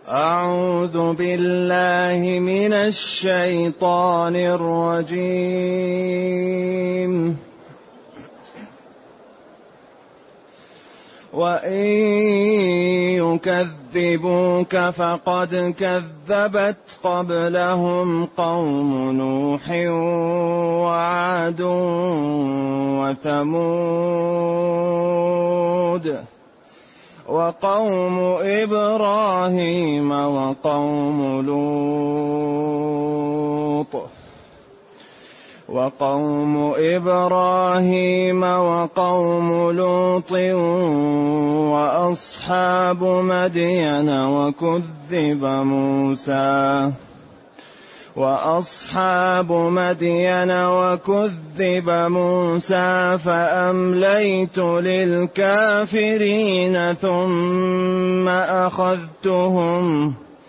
أعوذ بالله من الشيطان الرجيم. وإن يكذبوك فقد كذبت قبلهم قوم نوح وعاد وثمود وقوم إبراهيم وقوم لوط وأصحاب مدين وكذب موسى فأمليت للكافرين ثم أخذتهم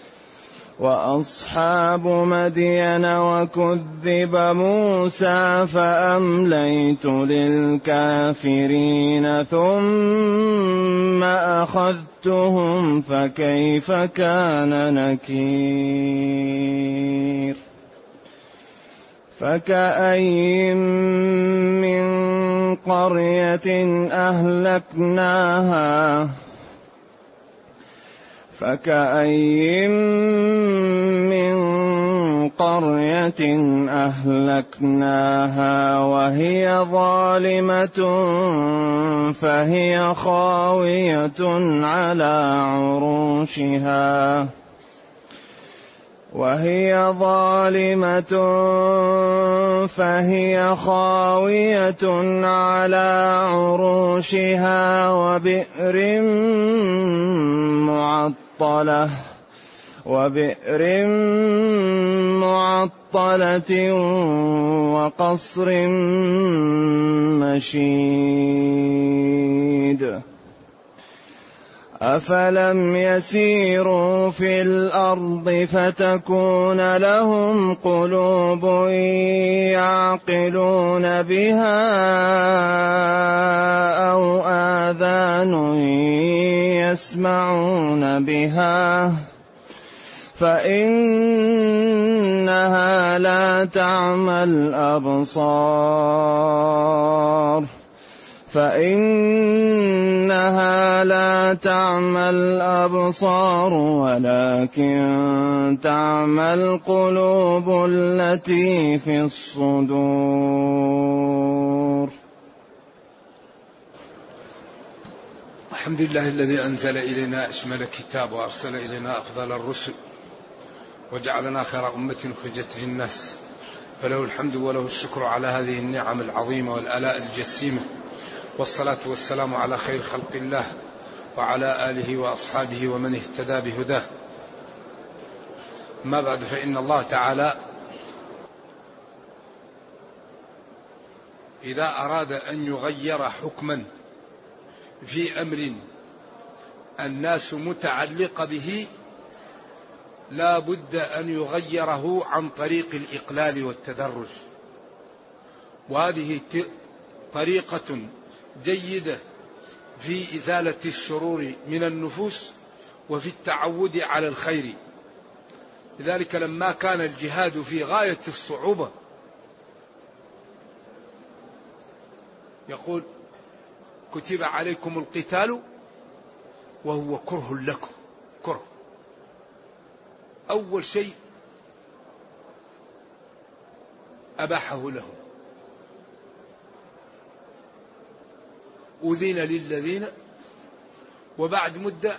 فكيف كان نكير. فكأين من قرية أهلكناها وهي ظالمة فهي خاوية على عروشها وبئر معطلة وقصر مشيد. أفلم يسيروا في الأرض فتكون لهم قلوب يعقلون بها أو آذان يسمعون بها فإنها لا تعمى الأبصار ولكن تعمى القلوب التي في الصدور. الحمد لله الذي أنزل إلينا أشمل كتاب وأرسل إلينا أفضل الرسل وجعلنا خير أمة أخرجت للناس، فله الحمد وله الشكر على هذه النعم العظيمة والآلاء الجسيمة، والصلاة والسلام على خير خلق الله وعلى آله وأصحابه ومن اهتدى بهداه. ما بعد، فإن الله تعالى إذا أراد أن يغير حكما في أمر الناس متعلقة به لا بد أن يغيره عن طريق الإقلال والتدرج، وهذه طريقة جيدة في إزالة الشرور من النفوس وفي التعود على الخير. لذلك لما كان الجهاد في غاية الصعوبة يقول: كتب عليكم القتال وهو كره لكم. كره أول شيء أباحه لهم، أذن للذين، وبعد مدة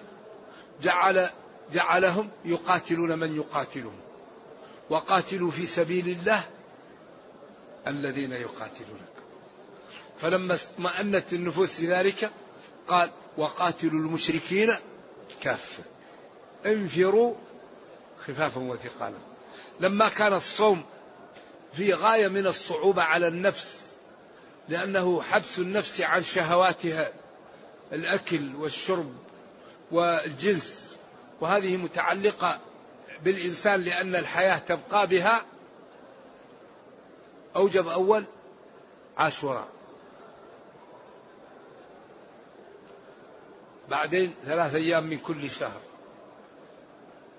جعلهم يقاتلون من يقاتلهم، وقاتلوا في سبيل الله الذين يقاتلونك. فلما اطمأنت النفوس لذلك قال: وقاتلوا المشركين كافة انفروا خفافا وثقالا. لما كان الصوم في غاية من الصعوبة على النفس، لأنه حبس النفس عن شهواتها الأكل والشرب والجنس، وهذه متعلقة بالإنسان لأن الحياة تبقى بها، أوجب أول عاشوراء، بعدين 3 أيام من كل شهر،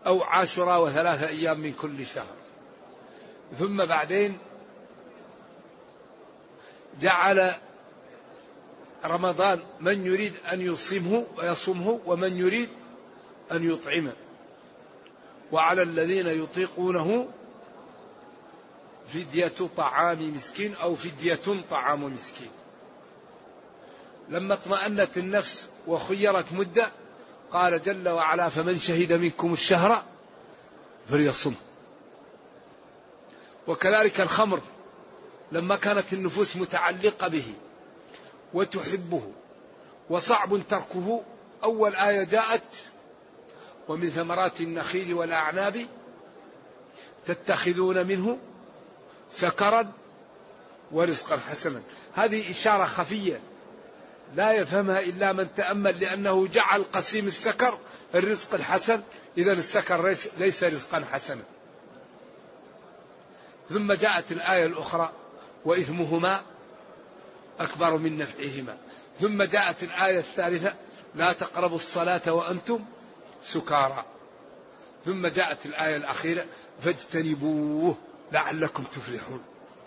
أو عاشوراء وثلاثة أيام من كل شهر. ثم بعدين جعل رمضان من يريد أن يصومه ويصومه ومن يريد أن يطعمه، وعلى الذين يطيقونه فدية طعام مسكين أو فدية طعام مسكين. لما اطمأنت النفس وخيرت مدة قال جل وعلا فمن شهد منكم الشهر فليصم. وكذلك الخمر لما كانت النفوس متعلقة به وتحبه وصعب تركه، أول آية جاءت ومن ثمرات النخيل والأعناب تتخذون منه سكرا ورزقا حسنا. هذه إشارة خفية لا يفهمها إلا من تأمل، لأنه جعل قسيم السكر الرزق الحسن، إذن السكر ليس رزقا حسنا. ثم جاءت الآية الأخرى وإثمهما أكبر من نفعهما. ثم جاءت الآية الثالثة لا تقربوا الصلاة وأنتم سكارى. ثم جاءت الآية الأخيرة فاجتنبوه لعلكم تفلحون.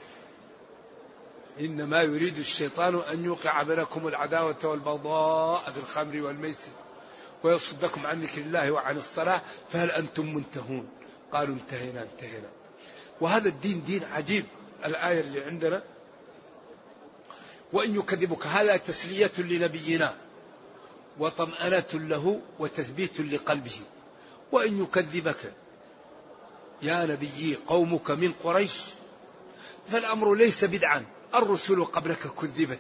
إنما يريد الشيطان أن يوقع بينكم العداوة والبغضاء في الخمر والميسر ويصدكم عن ذكر الله وعن الصلاة فهل أنتم منتهون؟ قالوا انتهينا. وهذا الدين دين عجيب. الآية اللي عندنا وإن يكذبك، هذا تسلية لنبينا وطمأنة له وتثبيت لقلبه. وإن يكذبك يا نبي قومك من قريش فالأمر ليس بدعا، الرسل قبلك كذبت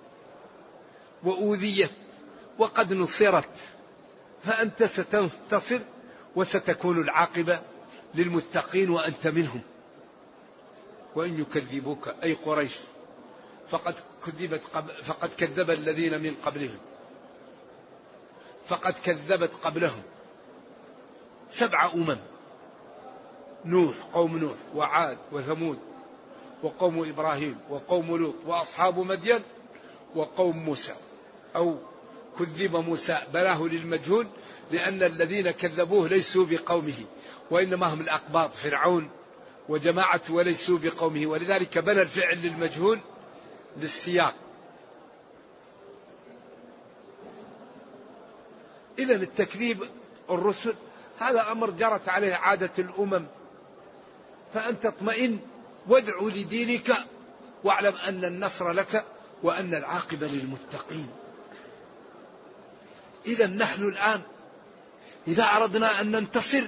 وأوذيت وقد نصرت، فأنت ستنتصر وستكون العاقبة للمتقين وأنت منهم. وإن يكذبوك أي قريش فقد كذب الذين من قبلهم، فقد كذبت قبلهم 7 أمم: نوح قوم نوح وعاد وثمود وقوم إبراهيم وقوم لوط وأصحاب مدين وقوم موسى. أو كذب موسى بلاه للمجهول، لأن الذين كذبوه ليسوا بقومه وإنما هم الأقباط فرعون وجماعته وليسوا بقومه، ولذلك بنى الفعل للمجهول للسياق. إذن التكذيب الرسل هذا أمر جرت عليه عادة الأمم، فأنت اطمئن وادعو لدينك واعلم أن النصر لك وأن العاقبة للمتقين. إذا نحن الآن إذا أردنا أن ننتصر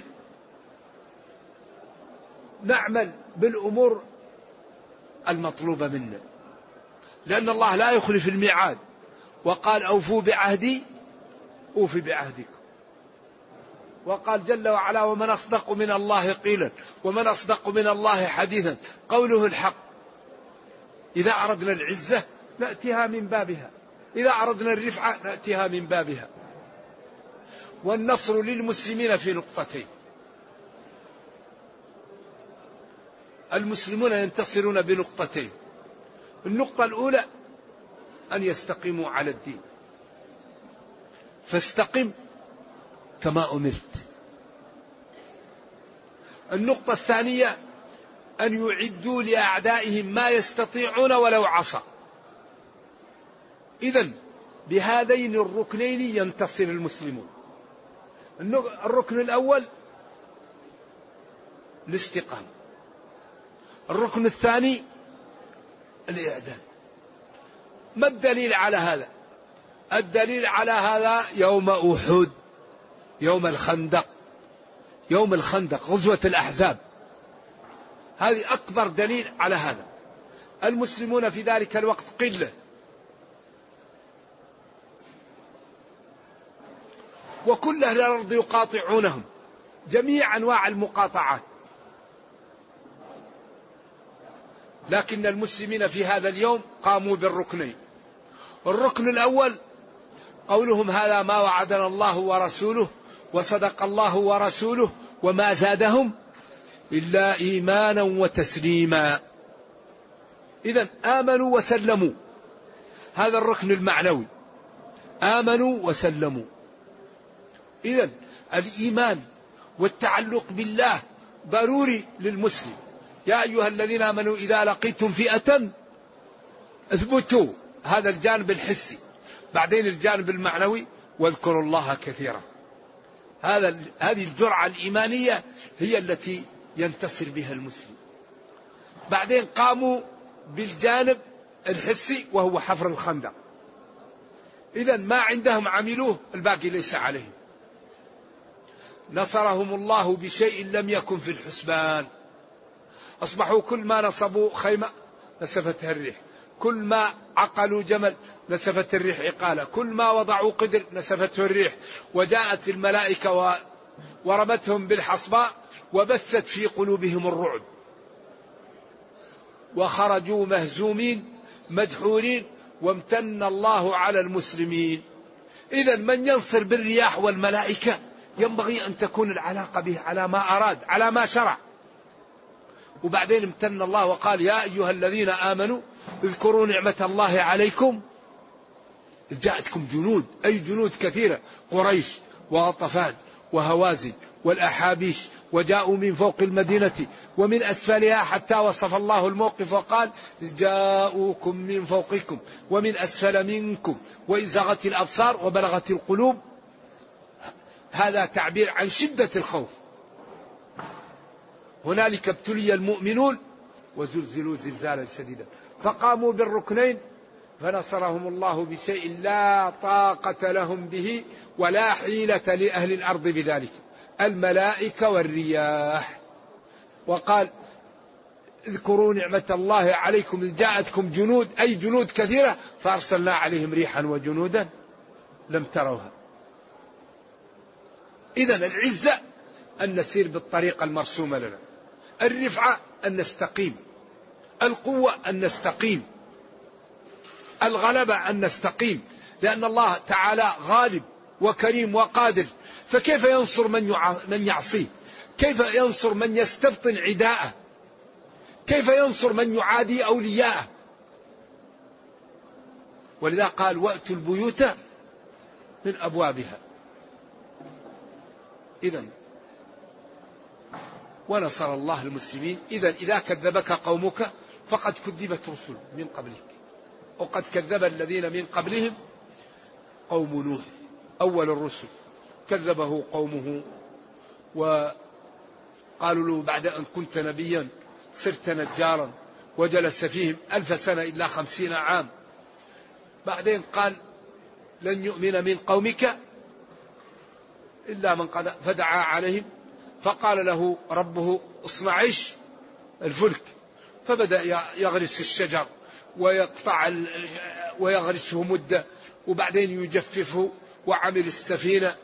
نعمل بالأمور المطلوبة منا، لأن الله لا يخلف الميعاد، وقال أوفوا بعهدي أوفي بعهدكم. وقال جل وعلا ومن أصدق من الله قيلا ومن أصدق من الله حديثا، قوله الحق. إذا أردنا العزة نأتيها من بابها، إذا أردنا الرفعة نأتيها من بابها. والنصر للمسلمين في نقطتين: المسلمون ينتصرون بنقطتين. النقطة الأولى أن يستقيموا على الدين، فاستقم كما أمرت. النقطة الثانية أن يعدوا لأعدائهم ما يستطيعون ولو عصى. إذن بهذين الركنين ينتصر المسلمون. الركن الأول الاستقامة، الركن الثاني الإعداد. ما الدليل على هذا؟ الدليل على هذا يوم أحد، يوم الخندق، غزوة الأحزاب، هذه أكبر دليل على هذا. المسلمون في ذلك الوقت قلة، وكل أهل الأرض يقاطعونهم، جميع أنواع المقاطعات، لكن المسلمين في هذا اليوم قاموا بالركنين. الركن الأول قولهم هذا ما وعدنا الله ورسوله وصدق الله ورسوله وما زادهم إلا إيمانا وتسليما. إذن آمنوا وسلموا، هذا الركن المعنوي، آمنوا وسلموا. إذن الإيمان والتعلق بالله ضروري للمسلم. يا أيها الذين آمنوا إذا لقيتم فئة اثبتوا، هذا الجانب الحسي. بعدين الجانب المعنوي واذكروا الله كثيرا. هذه الجرعة الإيمانية هي التي ينتصر بها المسلم. بعدين قاموا بالجانب الحسي وهو حفر الخندق. إذن ما عندهم عملوه، الباقي ليس عليهم. نصرهم الله بشيء لم يكن في الحسبان. أصبحوا كل ما نصبوا خيمة نسفتها الريح، كل ما عقلوا جمل نسفت الريح عقالة، كل ما وضعوا قدر نسفته الريح، وجاءت الملائكة ورمتهم بالحصباء وبثت في قلوبهم الرعب، وخرجوا مهزومين مدحورين، وامتن الله على المسلمين. إذن من ينصر بالرياح والملائكة ينبغي أن تكون العلاقة به على ما أراد، على ما شرع. وبعدين امتن الله وقال يا أيها الذين آمنوا اذكروا نعمة الله عليكم جاءتكم جنود، أي جنود كثيرة، قريش وغطفان وهوازن والأحابيش، وجاءوا من فوق المدينة ومن أسفلها، حتى وصف الله الموقف وقال جاءوكم من فوقكم ومن أسفل منكم وإذ زاغت الأبصار وبلغت القلوب. هذا تعبير عن شدة الخوف. هنالك ابتلي المؤمنون وزلزلوا زلزالا شديدا، فقاموا بالركنين فنصرهم الله بشيء لا طاقة لهم به ولا حيلة لأهل الأرض بذلك، الملائكة والرياح. وقال اذكروا نعمة الله عليكم إذ جاءتكم جنود، أي جنود كثيرة، فأرسلنا عليهم ريحا وجنودا لم تروها. إذن العزة أن نسير بالطريقة المرسومة لنا، الرفعة أن نستقيم، القوة أن نستقيم، الغلبة أن نستقيم، لأن الله تعالى غالب وكريم وقادر. فكيف ينصر من يعصيه؟ كيف ينصر من يستبطن عداءه؟ كيف ينصر من يعادي أولياءه؟ ولذا قال وأتوا البيوت من أبوابها. إذن ونصر الله المسلمين. إذا كذبك قومك فقد كذبت رسل من قبلك، وقد كذب الذين من قبلهم. قوم نوح أول الرسل كذبه قومه، وقالوا له بعد أن كنت نبيا صرت نجارا، وجلس فيهم 1000 سنة إلا 50 عام. بعدين قال لن يؤمن من قومك إلا من قد فدعا عليهم، فقال له ربه اصنع الفلك، فبدأ يغرس الشجر ويقطع ويغرسه مدة، وبعدين يجففه، وعمل السفينة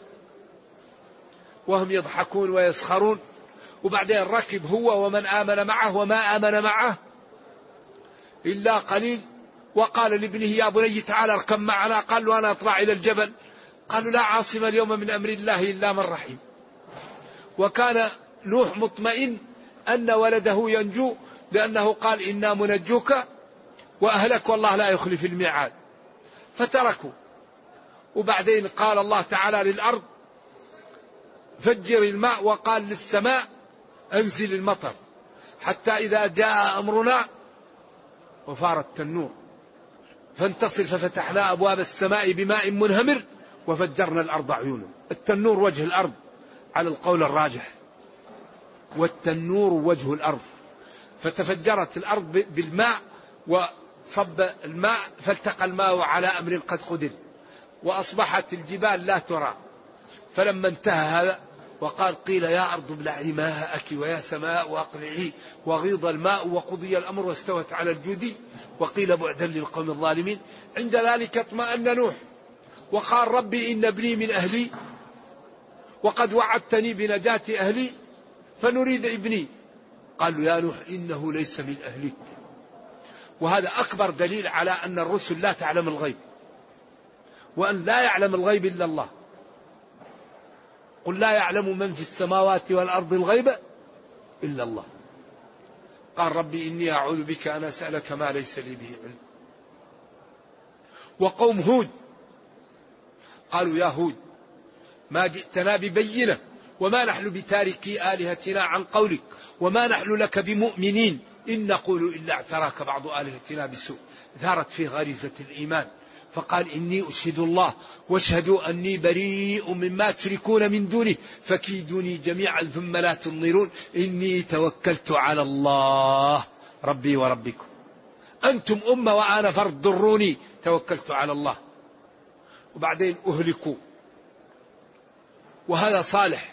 وهم يضحكون ويسخرون. وبعدين ركب هو ومن آمن معه، وما آمن معه إلا قليل. وقال لابنه يا بني تعالى اركب معنا، قال له أنا أطلع إلى الجبل، قالوا لا عاصم اليوم من أمر الله إلا من رحم. وكان نوح مطمئن أن ولده ينجو، لأنه قال إنا منجوك وأهلك والله لا يخلف الميعاد، فتركوا. وبعدين قال الله تعالى للأرض فجر الماء، وقال للسماء أنزل المطر، حتى إذا جاء أمرنا وفار التنور فانتصر ففتحنا أبواب السماء بماء منهمر وفجرنا الأرض عيونا. التنور وجه الأرض على القول الراجح، والتنور وجه الأرض. فتفجرت الأرض بالماء، وصب الماء فالتقى الماء على أمر قد قدر، وأصبحت الجبال لا ترى. فلما انتهى هذا وقال قيل يا أرض ابلعي ماءك ويا سماء أقلعي، وغيض الماء وقضي الأمر واستوت على الجودي، وقيل بعدا للقوم الظالمين. عند ذلك اطمأن نوح وقال ربي إن ابني من أهلي وقد وعدتني بنجاة أهلي فنريد ابني. قالوا يا نوح إنه ليس من أهلك. وهذا أكبر دليل على أن الرسل لا تعلم الغيب، وأن لا يعلم الغيب إلا الله. قل لا يعلم من في السماوات والأرض الغيب إلا الله. قال ربي إني أعوذ بك أن أسألك ما ليس لي به علم. وقوم هود قالوا يا هود ما جئتنا ببينة وما نحن بتاركي آلهتنا عن قولك، وما نحن لك بمؤمنين، إن نقول إلا اعتراك بعض آلهتنا بسوء. ثارت في غريزة الإيمان فقال إني أشهد الله واشهدوا أني بريء مما تشركون من دونه فكيدوني جميعا ثم لا تنظرون إني توكلت على الله ربي وربكم أنتم أمة وأنا فرد ضروني توكلت على الله. وبعدين أهلكوا. وهذا صالح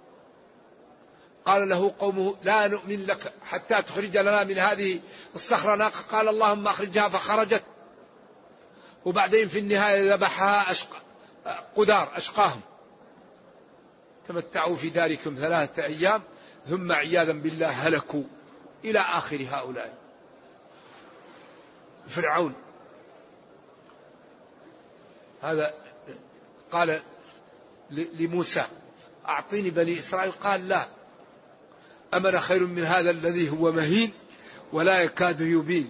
قال له قومه لا نؤمن لك حتى تخرج لنا من هذه الصخرة ناقة، قال اللهم أخرجها فخرجت. وبعدين في النهاية ذبحها قدار أشقاهم. تمتعوا في داركم 3 أيام ثم عياذا بالله هلكوا إلى آخر هؤلاء. فرعون هذا قال لموسى أعطيني بني إسرائيل، قال لا، أمن خير من هذا الذي هو مهين ولا يكاد يبين.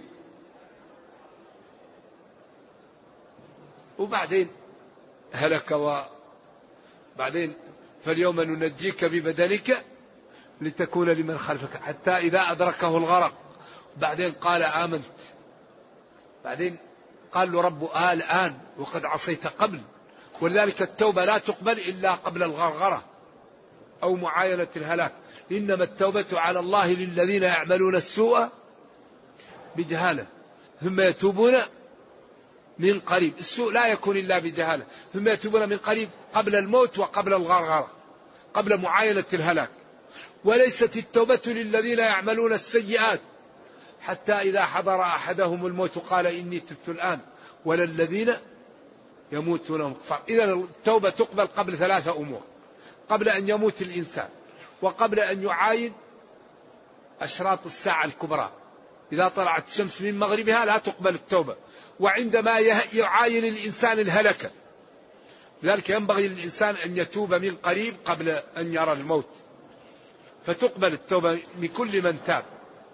وبعدين هلك. وبعدين فاليوم ننجيك ببدنك لتكون لمن خلفك حتى إذا أدركه الغرق. بعدين قال آمنت. بعدين قال له رب الآن وقد عصيت قبل. ولذلك التوبة لا تقبل إلا قبل الغرغرة أو معاينة الهلاك. إنما التوبة على الله للذين يعملون السوء بجهالة ثم يتوبون من قريب. السوء لا يكون إلا بجهالة، ثم يتوبون من قريب قبل الموت وقبل الغرغرة قبل معاينة الهلاك. وليست التوبة للذين يعملون السيئات حتى إذا حضر أحدهم الموت قال إني تبت الآن، ولا الذين يموتون وهم كفار. إذن التوبة تقبل قبل 3 أمور: قبل أن يموت الإنسان، وقبل أن يعاين أشراط الساعة الكبرى. إذا طلعت الشمس من مغربها لا تقبل التوبة، وعندما يعاين الإنسان الهلكة. لذلك ينبغي للإنسان أن يتوب من قريب قبل أن يرى الموت، فتقبل التوبة من كل من تاب.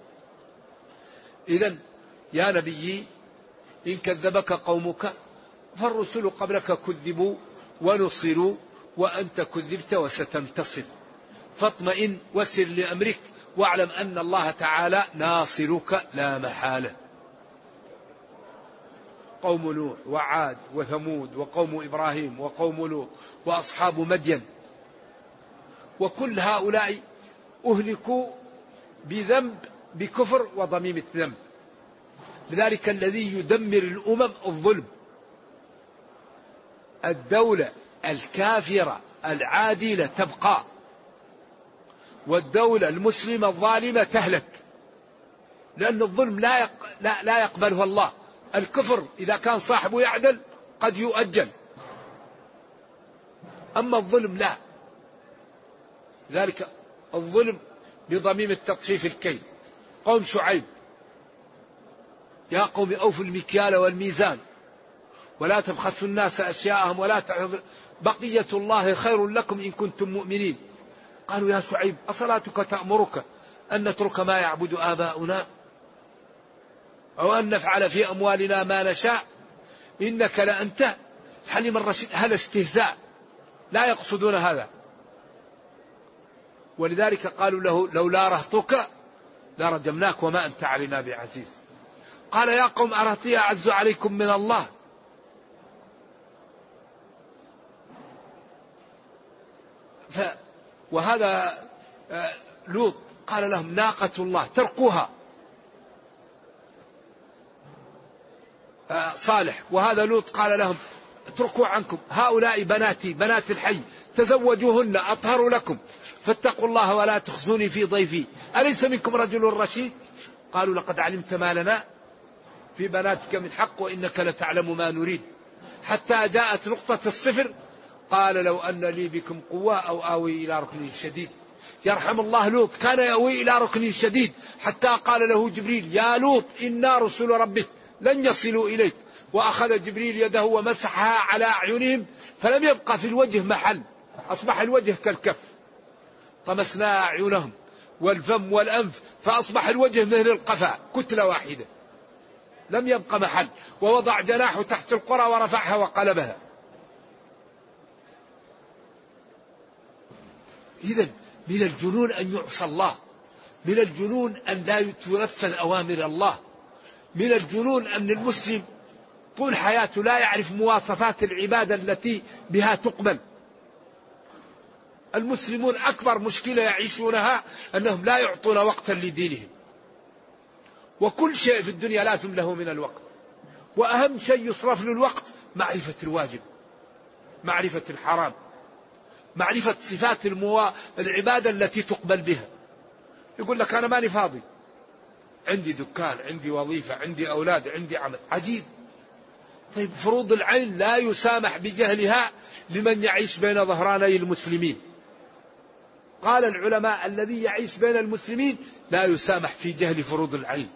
إذن يا نبي إن كذبك قومك فالرسل قبلك كذبوا ونصروا وأنت كذبت وستنتصر، فاطمئن وسر لأمرك واعلم أن الله تعالى ناصرك لا محالة. قوم نوح وعاد وثمود وقوم إبراهيم وقوم لوط وأصحاب مدين، وكل هؤلاء أهلكوا بذنب بكفر وضميمة ذنب. لذلك الذي يدمر الأمم الظلم. الدولة الكافرة العادلة تبقى، والدولة المسلمة الظالمة تهلك، لأن الظلم لا يقبله الله. الكفر إذا كان صاحبه يعدل قد يؤجل، أما الظلم لا. ذلك الظلم بضميم التطفيف الكيل. قوم شعيب يا قوم أوفوا المكيال والميزان ولا تبخسوا الناس أشياءهم ولا بقية الله خير لكم إن كنتم مؤمنين. قالوا يا شعيب أصلاتك تأمرك أن نترك ما يعبد آباؤنا أو أن نفعل في أموالنا ما نشاء إنك لأنت حليم الرشيد. هذا استهزاء، لا يقصدون هذا. ولذلك قالوا له لولا رهطك لرجمناك وما أنت علينا بعزيز. قال يا قوم أرهطي أعز عليكم من الله. وهذا لوط قال لهم ناقة الله ترقوها. صالح وهذا لوط قال لهم اتركوا عنكم هؤلاء بناتي بنات الحي تزوجوهن أطهر لكم فاتقوا الله ولا تخزوني في ضيفي أليس منكم رجل رشيد. قالوا لقد علمت ما لنا في بناتك من حق وإنك لتعلم ما نريد. حتى جاءت نقطة الصفر قال لو أن لي بكم قوة أو آوي إلى ركن شديد. يرحم الله لوط كان يأوي إلى ركن شديد حتى قال له جبريل يا لوط إنا رسل ربك لن يصلوا إليك. وأخذ جبريل يده ومسحها على أعينهم فلم يبقى في الوجه محل، أصبح الوجه كالكف. طمسنا أعينهم والفم والأنف فأصبح الوجه مثل القفا كتلة واحدة لم يبقى محل. ووضع جناحه تحت القرى ورفعها وقلبها. إذن من الجنون أن يعصى الله، من الجنون أن لا تنفذ أوامر الله، من الجنون أن المسلم طول حياته لا يعرف مواصفات العبادة التي بها تقبل. المسلمون أكبر مشكلة يعيشونها أنهم لا يعطون وقتا لدينهم، وكل شيء في الدنيا لازم له من الوقت، وأهم شيء يصرف له الوقت معرفة الواجب، معرفة الحرام، معرفة صفات العبادة التي تقبل بها. يقول لك أنا ماني فاضي، عندي دكان، عندي وظيفة، عندي أولاد، عندي عمل. عجيب. طيب فروض العين لا يسامح بجهلها لمن يعيش بين ظهراني المسلمين. قال العلماء الذي يعيش بين المسلمين لا يسامح في جهل فروض العين.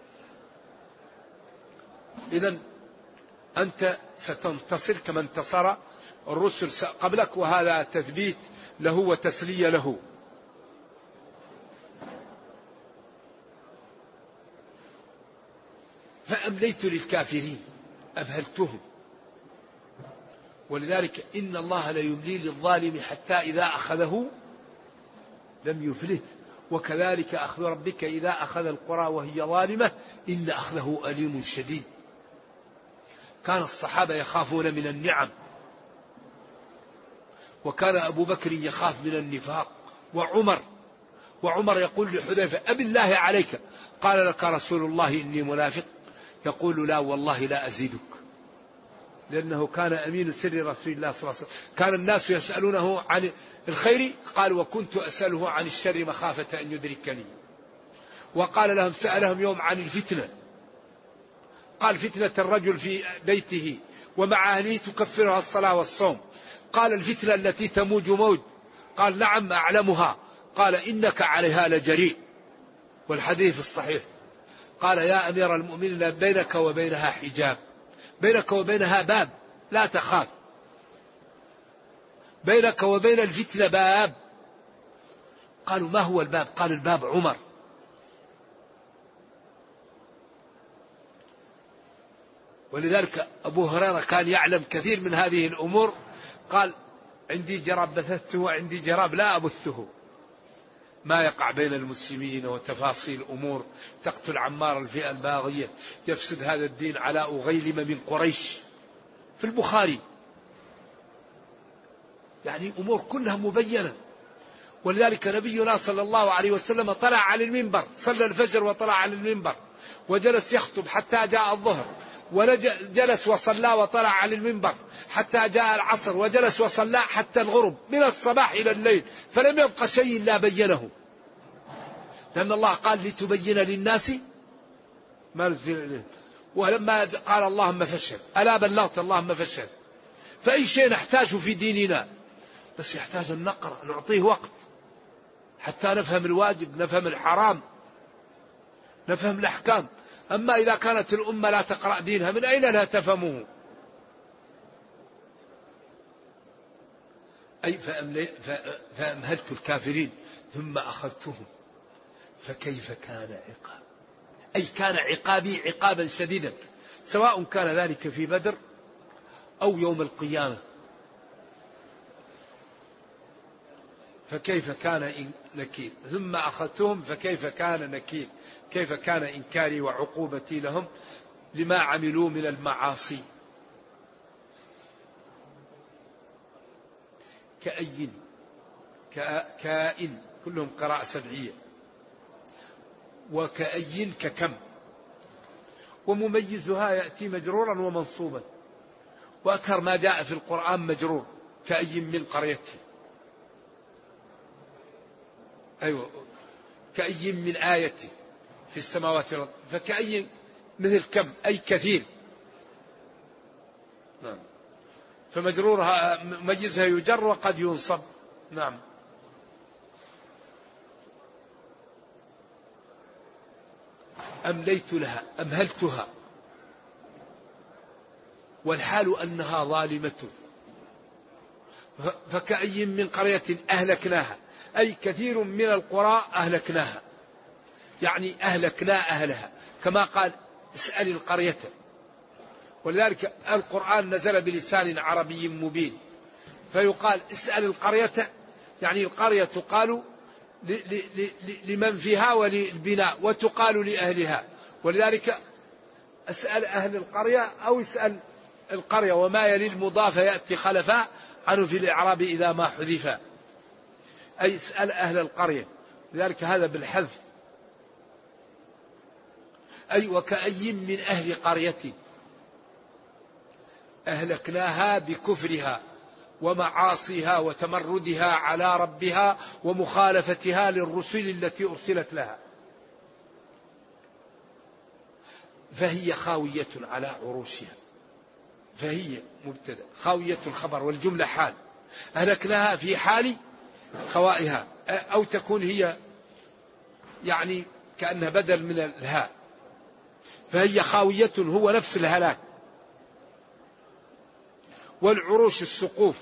إذن أنت ستنتصر كما انتصر الرسل قبلك، وهذا تثبيت له وتسلية له. فأمليت للكافرين، أمهلتهم. ولذلك إن الله لا يملي للظالم حتى إذا أخذه لم يفلت، وكذلك أخذ ربك إذا أخذ القرى وهي ظالمة إن أخذه أليم شديد. كان الصحابة يخافون من النعم، وكان أبو بكر يخاف من النفاق، وعمر يقول لحذيفة أبي الله عليك، قال لك رسول الله إني منافق، يقول لا والله لا أزيدك، لأنه كان أمين سر رسول الله صلى الله عليه وسلم. كان الناس يسألونه عن الخير، قال وكنت أسأله عن الشر مخافة أن يدركني. وقال لهم سألهم يوم عن الفتنة، قال فتنة الرجل في بيته ومع أهله تكفرها الصلاة والصوم. قال الفتنة التي تموج موج، قال نعم أعلمها، قال إنك عليها لجريء، والحديث الصحيح. قال يا أمير المؤمنين بينك وبينها حجاب، بينك وبينها باب لا تخاف، بينك وبين الفتنة باب. قالوا ما هو الباب؟ قال الباب عمر. ولذلك أبو هريرة كان يعلم كثير من هذه الأمور، قال عندي جراب بثثته وعندي جراب لا أبثه. ما يقع بين المسلمين وتفاصيل أمور تقتل عمار الفئة الباغية، يفسد هذا الدين على أغيلم من قريش، في البخاري. يعني أمور كلها مبينة. ولذلك نبينا صلى الله عليه وسلم طلع على المنبر، صلى الفجر وطلع على المنبر، وجلس يخطب حتى جاء الظهر، وجلس وصلى وطلع على المنبر حتى جاء العصر، وجلس وصلى حتى الغروب من الصباح إلى الليل، فلم يبق شيء إلا بينه، لأن الله قال لتبين للناس ما نزل إليه. ولما قال اللهم فاشهد، ألا بلغت اللهم فاشهد. فأي شيء نحتاجه في ديننا، بس يحتاج أن نقرأ، نعطيه وقت حتى نفهم الواجب، نفهم الحرام، نفهم الأحكام. أما إذا كانت الأمة لا تقرأ دينها من أين لا تفهمه؟ أي فأمهلت الكافرين ثم أخذتهم فكيف كان عقاب. أي كان عقابي عقابا شديدا، سواء كان ذلك في بدر أو يوم القيامة. فكيف كان نكير. ثم أخذتهم فكيف كان نكير، كيف كان إنكاري وعقوبتي لهم لما عملوا من المعاصي. كأين، كائن، كلهم قراءة سبعية. وكأين ككم، ومميزها يأتي مجرورا ومنصوبا، وأكثر ما جاء في القرآن مجرور. كأين من قرية، أيوة، كأين من آية في السماوات والأرض. فكأين مثل كم، أي كثير. نعم. فمجرورها مميزها يجر وقد ينصب. نعم. أمليت لها، أمهلتها، والحال أنها ظالمة. فكأي من قرية أهلكناها، أي كثير من القرى أهلكناها، يعني أهلكنا أهلها، كما قال اسأل القرية. ولذلك القرآن نزل بلسان عربي مبين، فيقال اسأل القرية يعني القرية تقال لمن فيها وللبناء وتقال لأهلها، ولذلك اسأل أهل القرية أو اسأل القرية، وما يلي المضاف يأتي خلفا عنه في الإعراب إذا ما حذف، أي اسأل أهل القرية، لذلك هذا بالحذف. أي وكأي من أهل قرية أهلكناها بكفرها ومعاصيها وتمردها على ربها ومخالفتها للرسل التي أرسلت لها، فهي خاوية على عروشها. فهي مبتدأ، خاوية الخبر والجملة حال، أهلكناها في حال خوائها، أو تكون هي يعني كأنها بدل من الهاء، فهي خاوية هو نفس الهلاك. والعروش السقوف.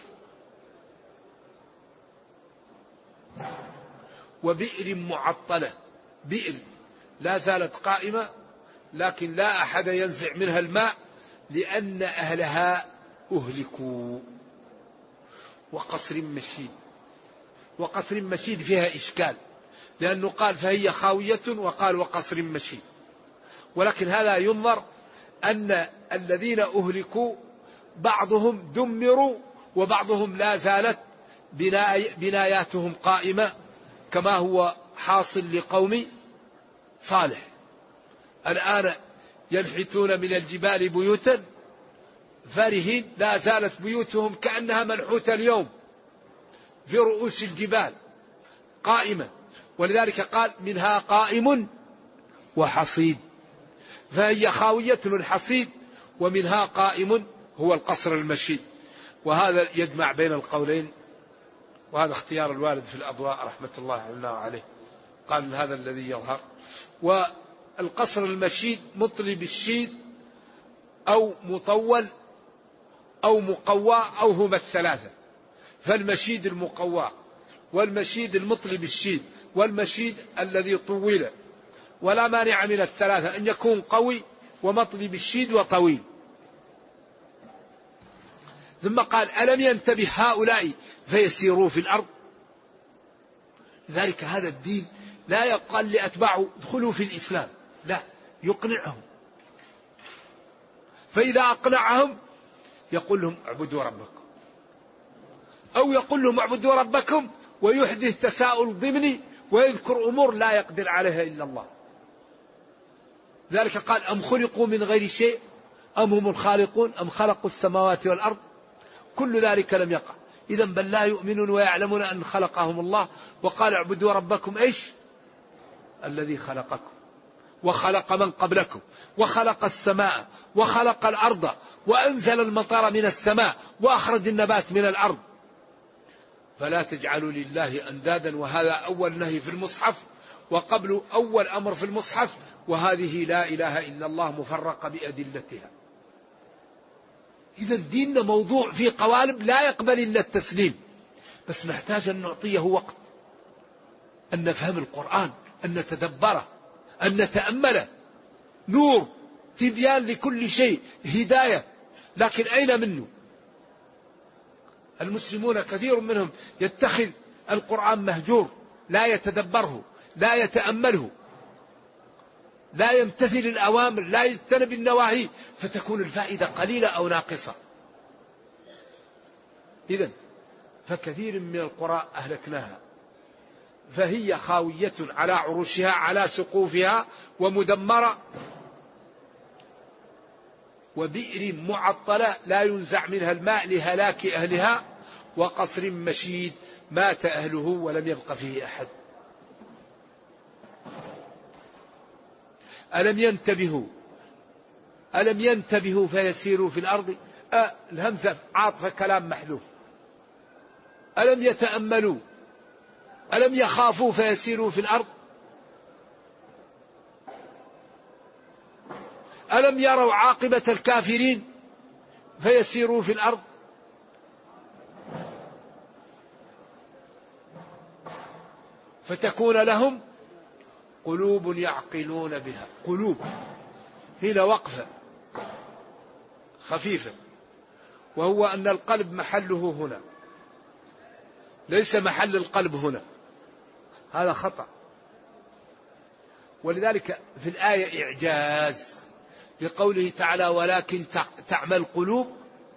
وبئر معطلة، بئر لا زالت قائمة لكن لا أحد ينزع منها الماء لأن أهلها أهلكوا. وقصر مشيد. وقصر مشيد فيها إشكال، لأنه قال فهي خاوية وقال وقصر مشيد، ولكن هذا ينظر أن الذين أهلكوا بعضهم دمروا وبعضهم لا زالت بناياتهم قائمة، كما هو حاصل لقوم صالح. الآن ينحتون من الجبال بيوتا فارهين، لا زالت بيوتهم كأنها منحوتة اليوم في رؤوس الجبال قائمة، ولذلك قال منها قائم وحصيد، فهي خاوية الحصيد ومنها قائم هو القصر المشيد. وهذا يجمع بين القولين، وهذا اختيار الوالد في الأضواء رحمة الله عليه، قال هذا الذي يظهر. والقصر المشيد مطلب الشيد أو مطول أو مقوى أو هما الثلاثة، فالمشيد المقوى والمشيد المطلب الشيد والمشيد الذي طول، ولا مانع من الثلاثة أن يكون قوي ومطلب الشيد وطويل. ثم قال ألم ينتبه هؤلاء فيسيروا في الأرض. لذلك هذا الدين لا يقال لأتباعه ادخلوا في الإسلام، لا، يقنعهم، فإذا أقنعهم يقول لهم اعبدوا ربكم، أو يقول لهم اعبدوا ربكم ويحدث تساؤل ضمني ويذكر أمور لا يقدر عليها إلا الله. ذلك قال أم خلقوا من غير شيء أم هم الخالقون أم خلقوا السماوات والأرض، كل ذلك لم يقع. إذا بل لا يؤمنون ويعلمون أن خلقهم الله، وقال اعبدوا ربكم إيش الذي خلقكم وخلق من قبلكم وخلق السماء وخلق الأرض وأنزل المطر من السماء وأخرج النبات من الأرض، فلا تجعلوا لله أندادا. وهذا أول نهي في المصحف، وقبل أول أمر في المصحف، وهذه لا إله إلا الله مفرقة بأدلتها. إذا ديننا موضوع في قوالب لا يقبل إلا التسليم، بس نحتاج أن نعطيه وقت، أن نفهم القرآن، أن نتدبره، أن نتأمله، نور، تبيان لكل شيء، هداية. لكن أين منه؟ المسلمون كثير منهم يتخذ القرآن مهجور، لا يتدبره، لا يتأمله، لا يمتثل الأوامر، لا يجتنب النواهي، فتكون الفائدة قليلة أو ناقصة. إذن فكثير من القرى أهلكناها، فهي خاوية على عروشها على سقوفها ومدمرة. وبئر معطلة لا ينزع منها الماء لهلاك أهلها. وقصر مشيد مات أهله ولم يبق فيه أحد. ألم ينتبهوا فيسيروا في الأرض. الهمزة عاطفة كلام محذوف. ألم يتأملوا، ألم يخافوا فيسيروا في الأرض. ألم يروا عاقبة الكافرين فيسيروا في الأرض. فتكون لهم قلوب يعقلون بها. قلوب هنا وقفة خفيفة، وهو أن القلب محله هنا، ليس محل القلب هنا، هذا خطأ. ولذلك في الآية إعجاز لقوله تعالى ولكن تعمى القلوب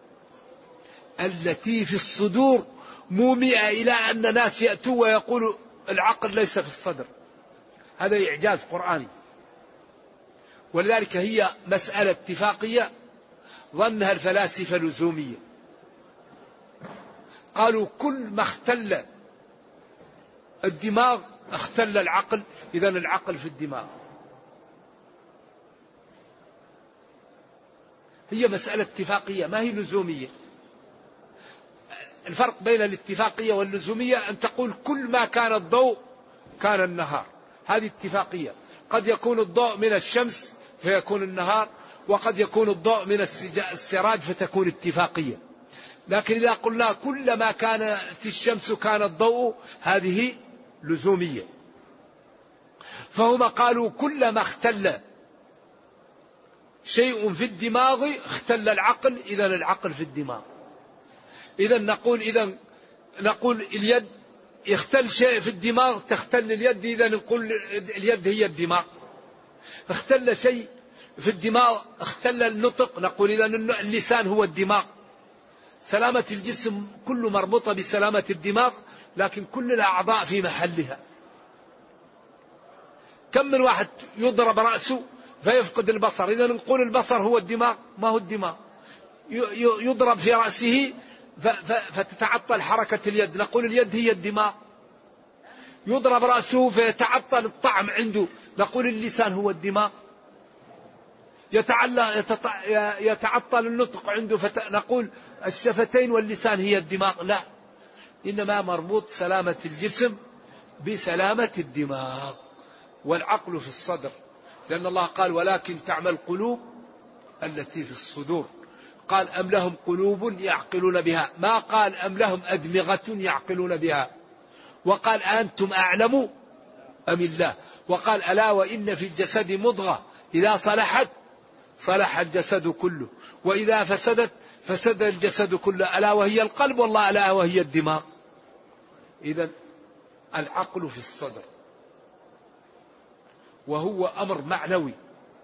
التي في الصدور، مومئة إلى أن ناس يأتوا ويقولوا العقل ليس في الصدر. هذا إعجاز قرآني. ولذلك هي مسألة اتفاقية ظنها الفلاسفة لزومية، قالوا كل ما اختل الدماغ اختل العقل، إذن العقل في الدماغ. هي مسألة اتفاقية ما هي لزومية. الفرق بين الاتفاقية واللزومية أن تقول كل ما كان الضوء كان النهار، هذه اتفاقية. قد يكون الضوء من الشمس فيكون النهار، وقد يكون الضوء من السراج فتكون اتفاقية. لكن إذا قلنا كل ما كانت الشمس كان الضوء، هذه لزومية. فهم قالوا كل ما اختل شيء في الدماغ اختل العقل، إذن العقل في الدماغ. إذن نقول اليد يختل شيء في الدماغ تختل اليد، إذن نقول اليد هي الدماغ. اختل شيء في الدماغ اختل النطق، نقول إذن اللسان هو الدماغ. سلامة الجسم كله مربوطة بسلامة الدماغ، لكن كل الأعضاء في محلها. كم من واحد يضرب رأسه فيفقد البصر، إذا نقول البصر هو الدماغ؟ ما هو الدماغ. يضرب في رأسه فتتعطل حركة اليد، نقول اليد هي الدماغ. يضرب رأسه فيتعطل الطعم عنده، نقول اللسان هو الدماغ. يتعطل النطق عنده فنقول الشفتين واللسان هي الدماغ. لا، إنما مربوط سلامة الجسم بسلامة الدماغ، والعقل في الصدر. لأن الله قال ولكن تعمى القلوب التي في الصدور. قال أم لهم قلوب يعقلون بها، ما قال أم لهم أدمغة يعقلون بها. وقال أنتم أعلم أم الله. وقال ألا وإن في الجسد مضغة إذا صلحت صلح الجسد كله، وإذا فسدت فسد الجسد كله، ألا وهي القلب، والله ألا وهي الدماغ. إذن العقل في الصدر، وهو أمر معنوي.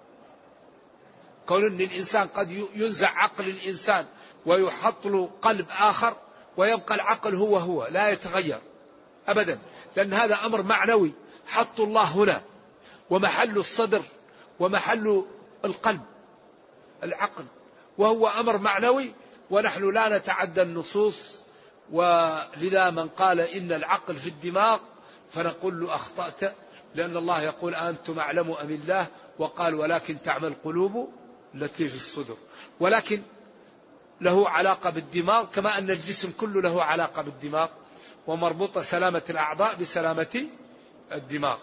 كون أن الإنسان قد ينزع عقل الإنسان ويحط له قلب آخر ويبقى العقل هو لا يتغير أبدا، لأن هذا أمر معنوي حط الله هنا، ومحل الصدر ومحل القلب العقل، وهو أمر معنوي، ونحن لا نتعدى النصوص. ولذا من قال إن العقل في الدماغ فنقول له أخطأت، لأن الله يقول أنتم أعلم أم الله، وقال ولكن تعمى القلوب التي في الصدور. ولكن له علاقة بالدماغ، كما أن الجسم كله له علاقة بالدماغ، ومربوطة سلامة الأعضاء بسلامة الدماغ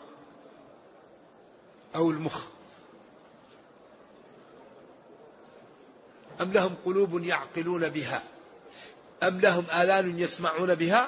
أو المخ. أم لهم قلوب يعقلون بها أم لهم آذان يسمعون بها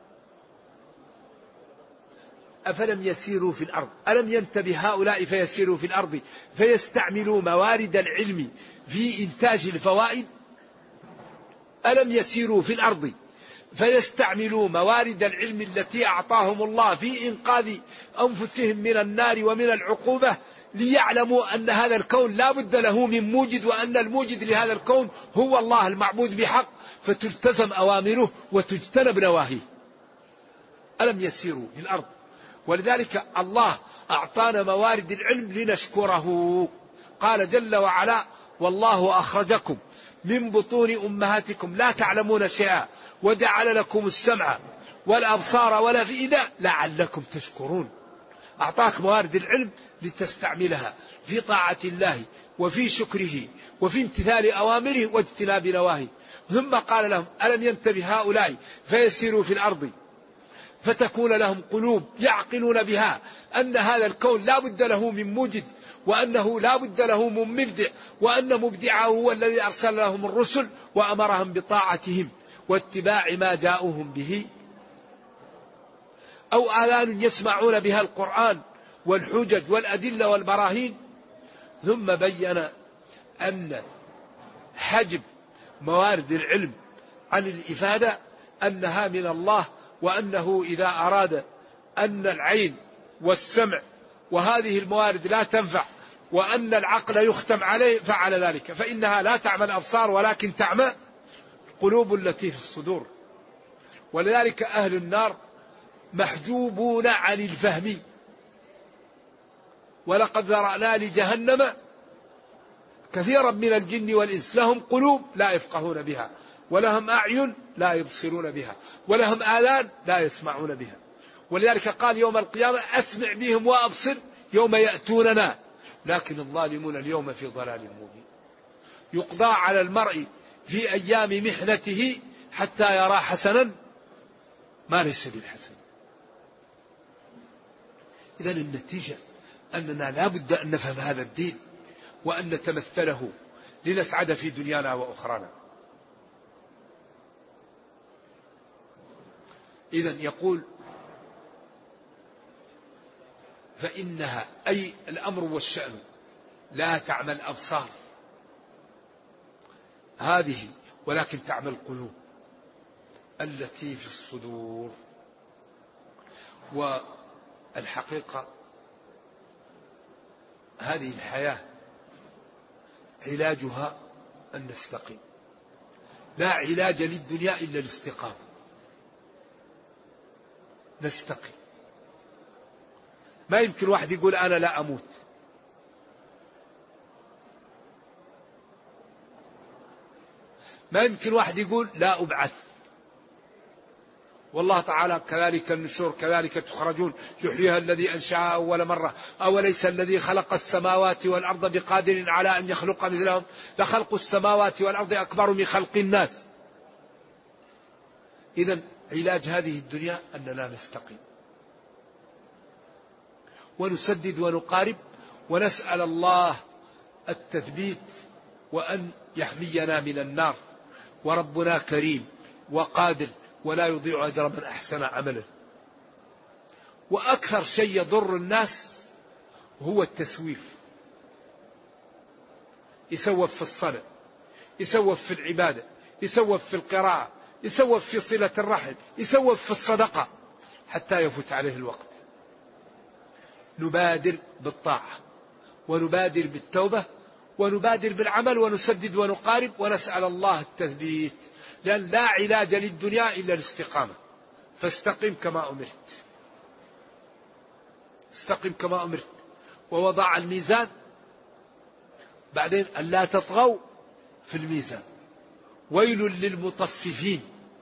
أفلم يسيروا في الأرض. ألم ينتبه هؤلاء فيسيروا في الأرض فيستعملوا موارد العلم في إنتاج الفوائد. ألم يسيروا في الأرض فيستعملوا موارد العلم التي أعطاهم الله في إنقاذ أنفسهم من النار ومن العقوبة، ليعلموا أن هذا الكون لا بد له من موجد، وأن الموجد لهذا الكون هو الله المعبود بحق، فتلتزم أوامره وتجتنب نواهيه. ألم يسيروا في الأرض. ولذلك الله أعطانا موارد العلم لنشكره. قال جل وعلا والله أخرجكم من بطون أمهاتكم لا تعلمون شيئا وجعل لكم السمع والأبصار والأفئدة لعلكم تشكرون. أعطاك موارد العلم لتستعملها في طاعة الله وفي شكره وفي امتثال أوامره واجتناب نواهيه. ثم قال لهم ألم ينتبه هؤلاء فيسيروا في الأرض فتكون لهم قلوب يعقلون بها أن هذا الكون لا بد له من موجد، وأنه لا بد له من مبدع، وأن مبدعه هو الذي أرسل لهم الرسل وأمرهم بطاعتهم واتباع ما جاءوهم به. أو آذان يسمعون بها القرآن والحجج والأدلة والبراهين. ثم بين أن حجب موارد العلم عن الإفادة أنها من الله، وأنه إذا أراد أن العين والسمع وهذه الموارد لا تنفع وأن العقل يختم عليه فعل ذلك، فإنها لا تعمى الأبصار ولكن تعمى القلوب التي في الصدور. ولذلك أهل النار محجوبون عن الفهم. ولقد ذرأنا لجهنم كثيرا من الجن والإنس لهم قلوب لا يفقهون بها، ولهم أعين لا يبصرون بها، ولهم آذان لا يسمعون بها. ولذلك قال يوم القيامة أسمع بهم وأبصر يوم يأتوننا، لكن الظالمون اليوم في ضلال مبين. يقضى على المرء في أيام محنته حتى يرى حسنا ما ليس بالحسن. إذن النتيجة أننا لا بد أن نفهم هذا الدين وأن نتمثله لنسعد في دنيانا وأخرانا. إذن يقول فإنها أي الأمر والشأن لا تعمى الأبصار هذه ولكن تعمى القلوب التي في الصدور. والحقيقة هذه الحياة علاجها أن نستقيم. لا علاج للدنيا إلا الاستقامة. نستقيم. ما يمكن واحد يقول أنا لا أموت. ما يمكن واحد يقول لا أبعث. والله تعالى كذلك النشور كذلك تخرجون يحييها الذي أنشأها أول مرة أوليس الذي خلق السماوات والأرض بقادر على أن يخلق مثلهم لخلق السماوات والأرض أكبر من خلق الناس. إذن علاج هذه الدنيا أننا نستقيم ونسدد ونقارب ونسأل الله التثبيت وأن يحمينا من النار. وربنا كريم وقادر ولا يضيع أجر من أحسن عملا. وأكثر شيء يضر الناس هو التسويف. يسوف في الصلاة، يسوف في العبادة، يسوف في القراءة، يسوف في صلة الرحم، يسوف في الصدقة حتى يفوت عليه الوقت. نبادر بالطاعة ونبادر بالتوبة ونبادر بالعمل ونسدد ونقارب ونسأل الله التثبيت، لأن لا علاج للدنيا إلا الاستقامة. فاستقم كما أمرت. استقم كما أمرت. ووضع الميزان بعدين ألا تطغوا في الميزان ويل للمطففين.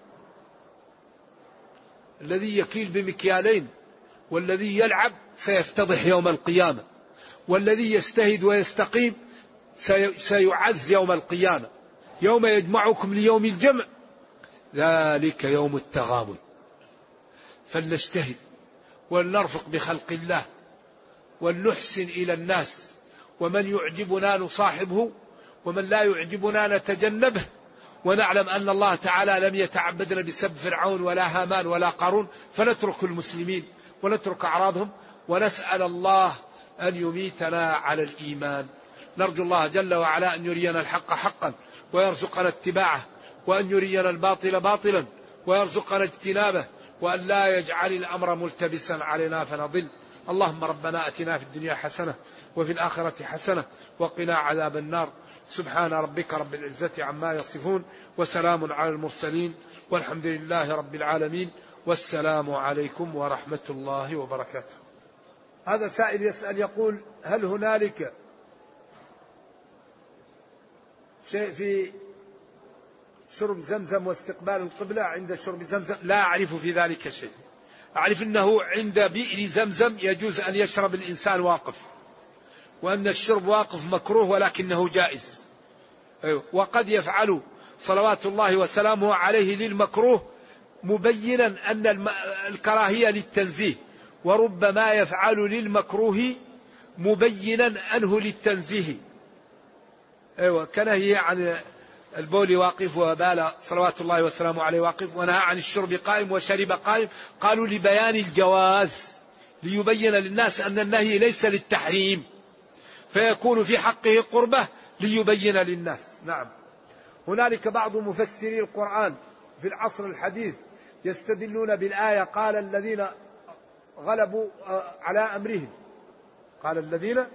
الذي يكيل بمكيالين والذي يلعب سيفتضح يوم القيامة، والذي يجتهد ويستقيم سيعز يوم القيامة. يوم يجمعكم ليوم الجمع ذلك يوم التغابن. فلنجتهد ولنرفق بخلق الله ولنحسن إلى الناس، ومن يعجبنا نصاحبه ومن لا يعجبنا نتجنبه. ونعلم أن الله تعالى لم يتعبدنا بسب فرعون ولا هامان ولا قارون، فنترك المسلمين ونترك أعراضهم ونسأل الله أن يميتنا على الإيمان. نرجو الله جل وعلا أن يرينا الحق حقا ويرزقنا اتباعه، وأن يرينا الباطل باطلا ويرزقنا اجتنابه، وأن لا يجعل الأمر ملتبسا علينا فنضل. اللهم ربنا أتنا في الدنيا حسنة وفي الآخرة حسنة وقنا عذاب النار. سبحان ربك رب العزة عما يصفون وسلام على المرسلين والحمد لله رب العالمين والسلام عليكم ورحمة الله وبركاته. هذا سائل يسأل يقول هل هنالك شيء في شرب زمزم واستقبال القبلة عند شرب زمزم؟ لا أعرف في ذلك شيء. أعرف أنه عند بئر زمزم يجوز أن يشرب الإنسان واقف، وأن الشرب واقف مكروه ولكنه جائز. وقد يفعل صلوات الله وسلامه عليه للمكروه مبينا أن الكراهية للتنزيه، وربما يفعل للمكروه مبينا أنه للتنزيه. كنهي عن البول واقف وبال صلوات الله وسلامه عليه واقف، ونهى عن الشرب قائم وشرب قائم، قالوا لبيان الجواز، ليبين للناس أن النهي ليس للتحريم فيكون في حقه قربة ليبين للناس. نعم. هنالك بعض مفسري القرآن في العصر الحديث يستدلون بالآية قال الذين غلبوا على أمرهم، قال الذين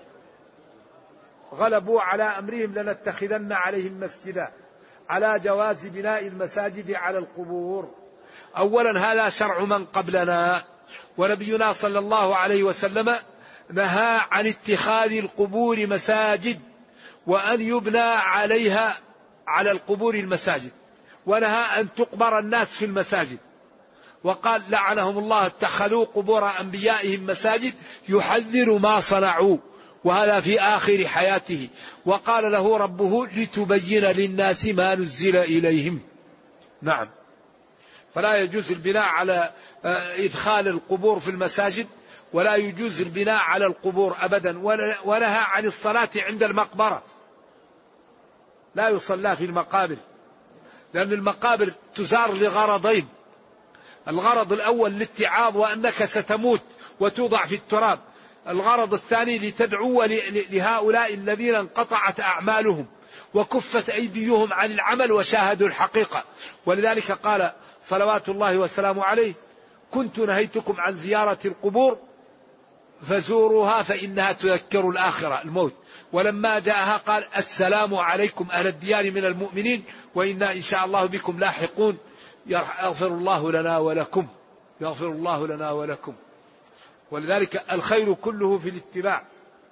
غلبوا على أمرهم لنتخذن عليهم مسجدا، على جواز بناء المساجد على القبور. أولا هذا شرع من قبلنا، ونبينا صلى الله عليه وسلم نهى عن اتخاذ القبور مساجد وأن يبنى عليها على القبور المساجد، ونهى أن تقبر الناس في المساجد، وقال لعنهم الله اتخذوا قبور أنبيائهم مساجد يحذر ما صنعوا، وهذا في آخر حياته، وقال له ربه لتبين للناس ما نزل إليهم. نعم، فلا يجوز البناء على إدخال القبور في المساجد، ولا يجوز البناء على القبور أبدا، ونهى عن الصلاة عند المقبرة، لا يصلى في المقابر، لأن المقابر تزار لغرضين: الغرض الأول الاتعاظ وأنك ستموت وتوضع في التراب، الغرض الثاني لتدعو لهؤلاء الذين انقطعت أعمالهم وكفت أيديهم عن العمل وشاهدوا الحقيقة. ولذلك قال صلوات الله وسلامه عليه: كنت نهيتكم عن زيارة القبور فزوروها فإنها تذكر الآخرة، الموت. ولما جاءها قال: السلام عليكم أهل الديار من المؤمنين وإنا إن شاء الله بكم لاحقون، يغفر الله لنا ولكم، يغفر الله لنا ولكم. ولذلك الخير كله في الاتباع.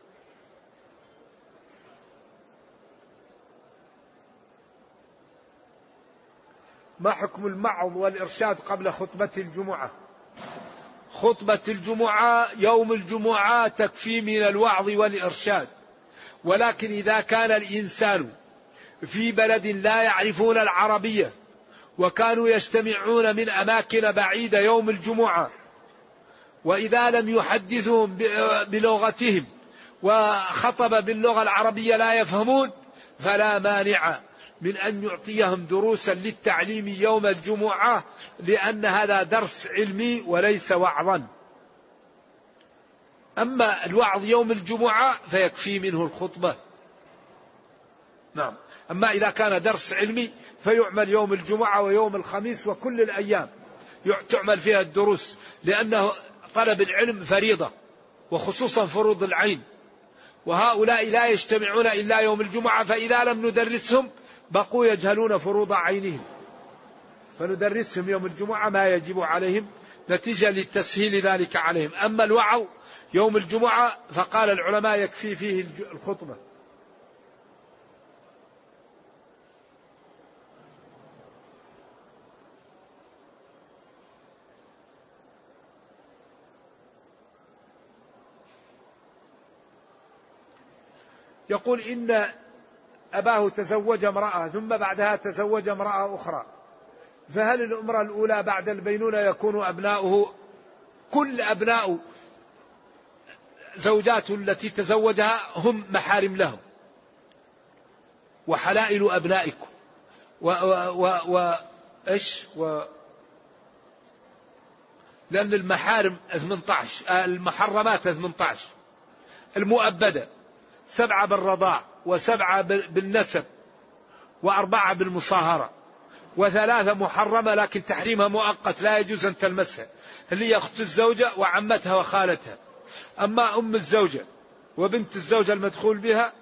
ما حكم المعظ والإرشاد قبل خطبة الجمعة؟ خطبة الجمعة يوم الجمعة تكفي من الوعظ والإرشاد، ولكن إذا كان الإنسان في بلد لا يعرفون العربية وكانوا يجتمعون من أماكن بعيدة يوم الجمعة، وإذا لم يحدثهم بلغتهم وخطب باللغة العربية لا يفهمون، فلا مانع من أن يعطيهم دروسا للتعليم يوم الجمعة، لأن هذا درس علمي وليس وعظا. أما الوعظ يوم الجمعة فيكفي منه الخطبة. نعم. أما إذا كان درس علمي فيعمل يوم الجمعة ويوم الخميس وكل الأيام تعمل فيها الدروس، لأنه طلب العلم فريضة، وخصوصا فروض العين، وهؤلاء لا يجتمعون إلا يوم الجمعة، فإذا لم ندرسهم بقوا يجهلون فروض عينهم، فندرسهم يوم الجمعة ما يجب عليهم نتيجة لتسهيل ذلك عليهم. أما الوعظ يوم الجمعة فقال العلماء يكفي فيه الخطبة. يقول إن أباه تزوج امرأة ثم بعدها تزوج امرأة أخرى، فهل الأمرأة الأولى بعد البينونة يكون أبناؤه كل أبناء زوجاته التي تزوجها هم محارم لهم وحلائل أبنائكم لأن المحارم 18، المحرمات 18، المؤبدة 7 بالرضاع و7 بالنسب و4 بالمصاهرة و3 محرمة لكن تحريمها مؤقت لا يجوز أن تلمسها، اللي هي أخت الزوجة وعمتها وخالتها. أما أم الزوجة وبنت الزوجة المدخول بها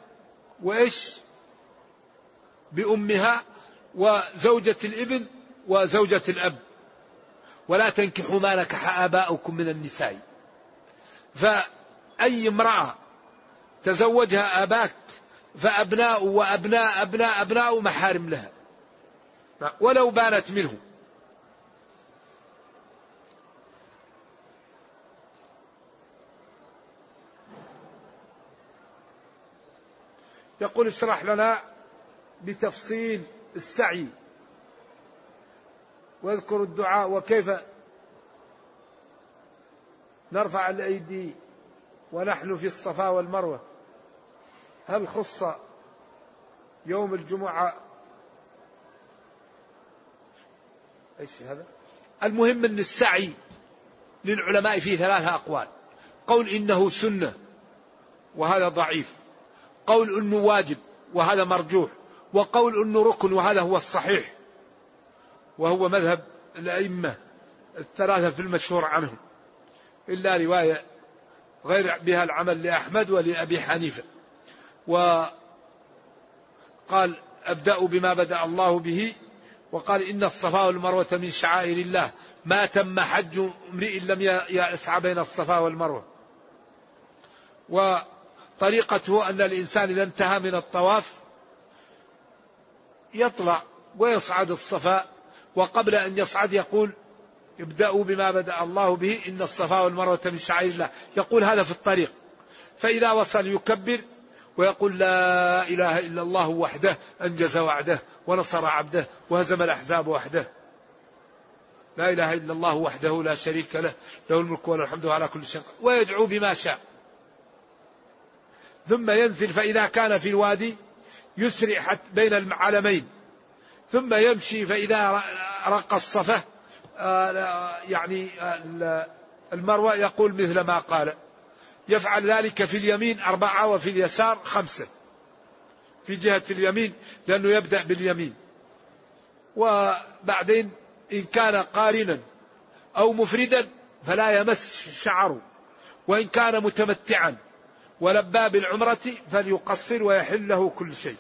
بأمها وزوجة الابن وزوجة الأب، ولا تنكحوا ما نكح آباؤكم من النساء. فأي امرأة تزوجها أباك فأبناء وأبناء أبناء أبناء محارم لها ولو بانت منه. يقول اشرح لنا بتفصيل السعي واذكر الدعاء وكيف نرفع الأيدي ونحن في الصفا والمروة. هل خص يوم الجمعة؟ ايش هذا؟ المهم ان السعي للعلماء فيه 3 أقوال: قول إنه سنة وهذا ضعيف، قول إنه واجب وهذا مرجوح، وقول إنه ركن وهذا هو الصحيح وهو مذهب الأئمة الثلاثة في المشهور عنهم، إلا رواية غير بها العمل لأحمد ولأبي حنيفة. وقال أبدأ بما بدأ الله به، وقال إن الصفا والمروة من شعائر الله، ما تم حج امرئ لم يسعى بين الصفا والمروة. وطريقته أن الإنسان إذا انتهى من الطواف يطلع ويصعد الصفا، وقبل أن يصعد يقول ابدأوا بما بدأ الله به إن الصفا والمروة من شعائر الله، يقول هذا في الطريق. فإذا وصل يكبر ويقول لا إله إلا الله وحده أنجز وعده ونصر عبده وهزم الأحزاب وحده، لا إله إلا الله وحده لا شريك له، له الملك وله الحمد على كل شيء، ويدعو بما شاء. ثم ينزل، فإذا كان في الوادي يسرع حتى بين العلمين، ثم يمشي، فإذا رق الصفا يعني المروة يقول مثل ما قال، يفعل ذلك في اليمين 4 وفي اليسار 5، في جهة اليمين لأنه يبدأ باليمين. وبعدين إن كان قارنا أو مفردا فلا يمس شعره، وإن كان متمتعا ولبى بالعمرة فليقصر ويحل له كل شيء.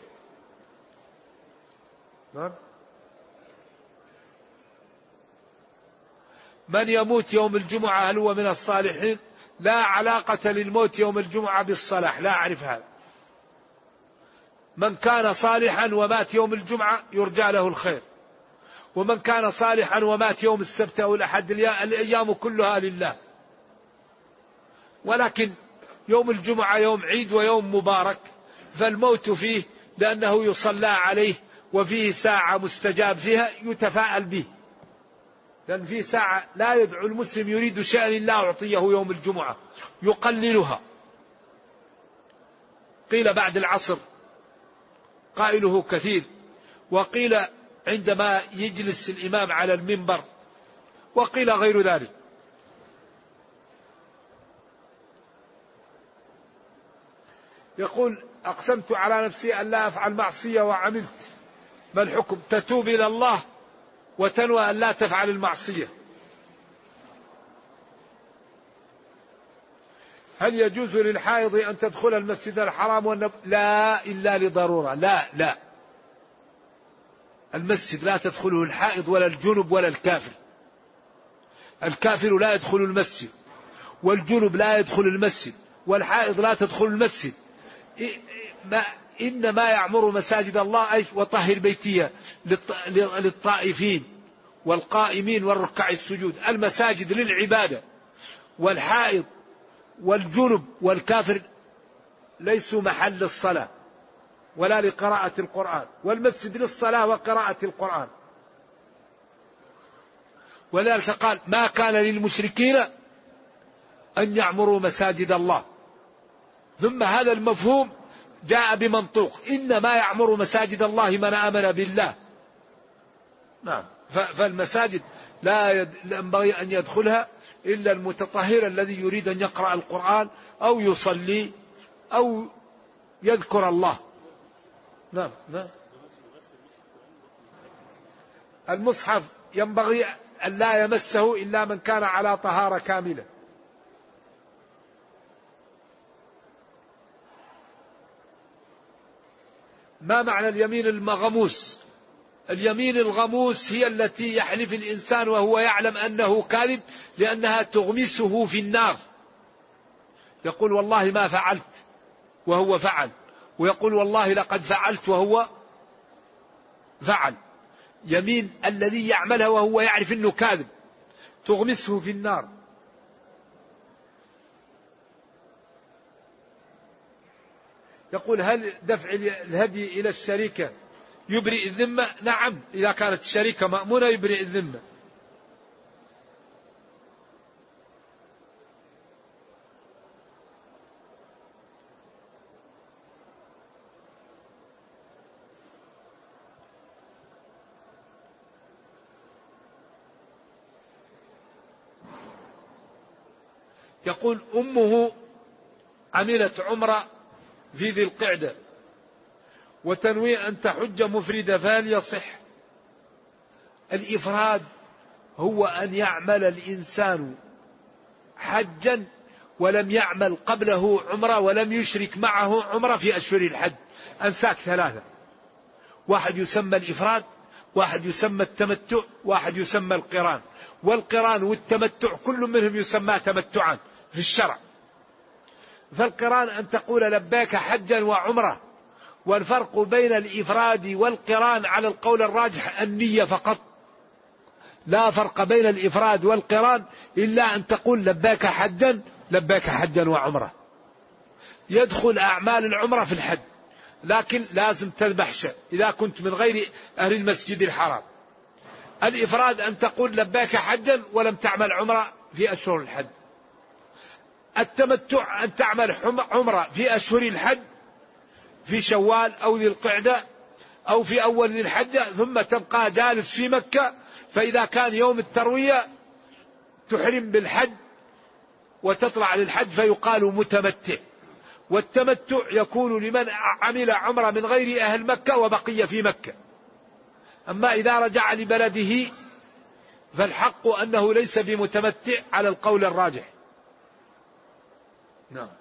من يموت يوم الجمعة هل هو من الصالحين؟ لا علاقة للموت يوم الجمعة بالصلاح، لا أعرف هذا. من كان صالحا ومات يوم الجمعة يرجى له الخير، ومن كان صالحا ومات يوم السبت أو الأحد الأيام كلها لله. ولكن يوم الجمعة يوم عيد ويوم مبارك، فالموت فيه لأنه يصلى عليه، وفيه ساعة مستجاب فيها يتفاءل به، لأن فيه ساعة لا يدعو المسلم يريد شأن لا أعطيه يوم الجمعة، يقللها. قيل بعد العصر قائله كثير، وقيل عندما يجلس الإمام على المنبر، وقيل غير ذلك. يقول أقسمت على نفسي أن لا أفعل معصية وعملت، ما الحكم؟ تتوب إلى الله وتنوى أن لا تفعل المعصية. هل يجوز للحائض أن تدخل المسجد الحرام لا إلا لضرورة. لا المسجد لا تدخله الحائض ولا الجنب ولا الكافر. الكافر لا يدخل المسجد، والجنب لا يدخل المسجد، والحائض لا تدخل المسجد. إنما يعمر مساجد الله أي وطهر بيتي للطائفين والقائمين والركع السجود. المساجد للعبادة، والحائض والجنب والكافر ليسوا محل الصلاة ولا لقراءة القرآن، والمسجد للصلاة وقراءة القرآن. ولذلك قال ما كان للمشركين أن يعمروا مساجد الله. ثم هذا المفهوم جاء بمنطوق إنما يعمر مساجد الله من آمن بالله. نعم. فالمساجد لا ينبغي أن يدخلها إلا المتطهر الذي يريد أن يقرأ القرآن أو يصلي أو يذكر الله. نعم. المصحف ينبغي أن لا يمسه إلا من كان على طهارة كاملة. ما معنى اليمين المغموس؟ اليمين الغموس هي التي يحلف الإنسان وهو يعلم أنه كاذب لأنها تغمسه في النار. يقول والله ما فعلت وهو فعل، ويقول والله لقد فعلت وهو فعل. يمين الذي يعملها وهو يعرف أنه كاذب تغمسه في النار. يقول هل دفع الهدي إلى الشركة يبرئ الذمة؟ نعم، إذا كانت الشركة مأمونة يبرئ الذمة. يقول أمه عملت عمرة في ذي القعدة وتنوي أن تحج مفردة، فهل يصح؟ الإفراد هو أن يعمل الإنسان حجا ولم يعمل قبله عمرة ولم يشرك معه عمرة في أشهر الحج. أنساك ثلاثة: واحد يسمى الإفراد، واحد يسمى التمتع، واحد يسمى القران. والقران والتمتع كل منهم يسمى تمتعا في الشرع. فالقران أن تقول لبيك حجا وعمرة، والفرق بين الإفراد والقران على القول الراجح النية فقط، لا فرق بين الإفراد والقران إلا أن تقول لبيك حجا، لبيك حجا وعمرة. يدخل أعمال العمرة في الحج، لكن لازم تذبح شيء إذا كنت من غير أهل المسجد الحرام. الإفراد أن تقول لبيك حجا ولم تعمل عمرة في أشهر الحج. التمتع أن تعمل عمرة في أشهر الحج في شوال أو ذي القعدة أو في أول ذي الحجة، ثم تبقى جالس في مكة، فإذا كان يوم التروية تحرم بالحج وتطلع للحج فيقال متمتع. والتمتع يكون لمن عمل عمرة من غير أهل مكة وبقي في مكة. أما إذا رجع لبلده فالحق أنه ليس بمتمتع على القول الراجح. نعم.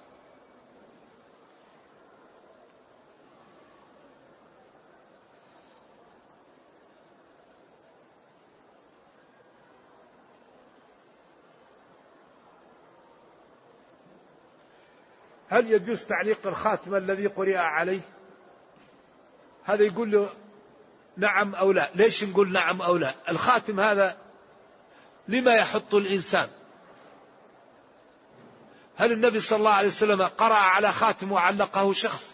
هل يجوز تعليق الخاتم الذي قرئ عليه؟ هذا يقول له نعم أو لا. ليش نقول نعم أو لا؟ الخاتم هذا لما يحط الإنسان؟ هل النبي صلى الله عليه وسلم قرأ على خاتم وعلقه شخص؟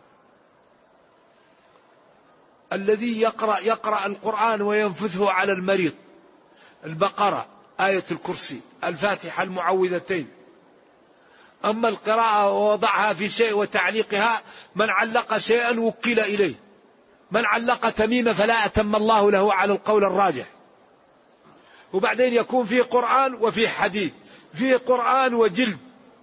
الذي يقرأ القرآن وينفثه على المريض، البقرة، آية الكرسي، الفاتحة، المعوذتين. أما القراءة ووضعها في شيء وتعليقها، من علق شيئا وكل إليه. من علق تميمة فلا أتم الله له على القول الراجح. وبعدين يكون فيه قرآن وفيه حديث، فيه قرآن وجلد،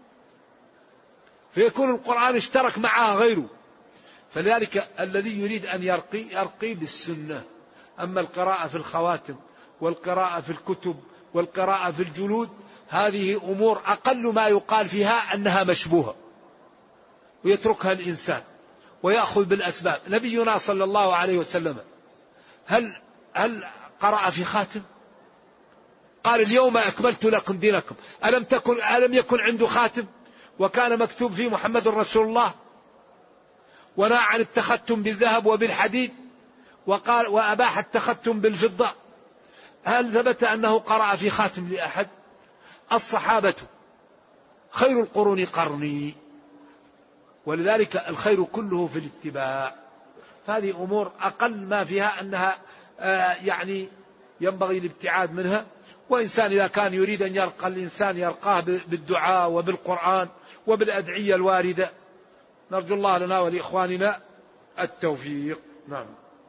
فيكون القرآن اشترك معه غيره. فلذلك الذي يريد أن يرقي بالسنة. أما القراءة في الخواتم والقراءة في الكتب والقراءة في الجلود، هذه أمور أقل ما يقال فيها أنها مشبوهة، ويتركها الإنسان ويأخذ بالأسباب. نبينا صلى الله عليه وسلم هل قرأ في خاتم؟ قال اليوم أكملت لكم دينكم. ألم يكن عنده خاتم وكان مكتوب فيه محمد رسول الله، ونهى عن التختم بالذهب وبالحديد، وقال وأباح التختم بالفضة. هل ثبت أنه قرأ في خاتم لأحد؟ الصحابة خير القرون قرني، ولذلك الخير كله في الاتباع. هذه أمور أقل ما فيها أنها يعني ينبغي الابتعاد منها. وإنسان إذا كان يريد أن يرقى الإنسان يرقاه بالدعاء وبالقرآن وبالأدعية الواردة. نرجو الله لنا ولإخواننا التوفيق. نعم.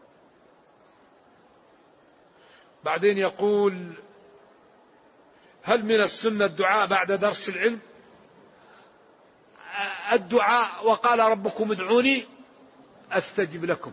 بعدين يقول: هل من السنة الدعاء بعد درس العلم؟ الدعاء وقال ربكم ادعوني أستجب لكم.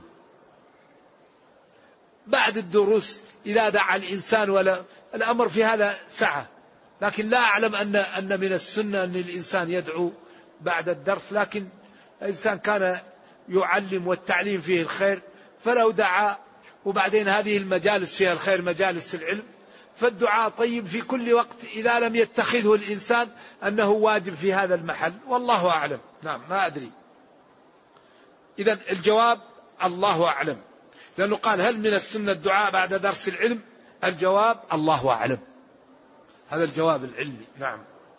بعد الدروس إذا دعا الإنسان، ولا الأمر في هذا سعة، لكن لا أعلم أن من السنة أن الإنسان يدعو بعد الدرس. لكن الإنسان كان يعلم والتعليم فيه الخير، فلو دعا، وبعدين هذه المجالس فيها الخير مجالس العلم، فالدعاء طيب في كل وقت إذا لم يتخذه الإنسان أنه واجب في هذا المحل. والله أعلم. نعم، ما أدري. إذن الجواب الله أعلم، لأنه قال هل من السنة الدعاء بعد درس العلم؟ الجواب الله أعلم. هذا الجواب العلمي. نعم.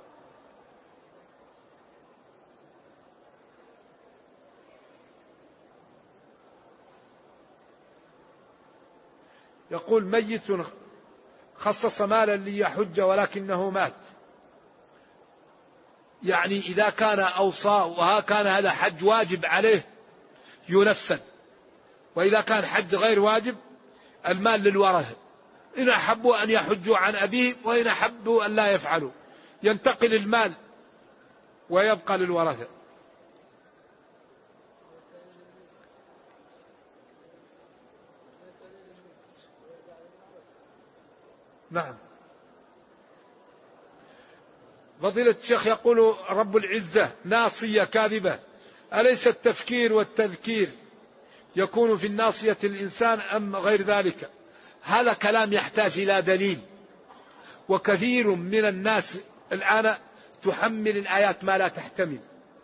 يقول: ميت خصص مالا ليحج ولكنه مات، يعني إذا كان أوصى وكان هذا حج واجب عليه ينفذ، وإذا كان حج غير واجب المال للورثة، إن أحبوا أن يحجوا عن أبيه وإن أحبوا أن لا يفعلوا ينتقل المال ويبقى للورثة. نعم. فضيلة الشيخ يقول رب العزة ناصية كاذبة، أليس التفكير والتذكير يكون في الناصية الإنسان أم غير ذلك؟ هذا كلام يحتاج إلى دليل، وكثير من الناس الآن تحمل الآيات ما لا تحتمل.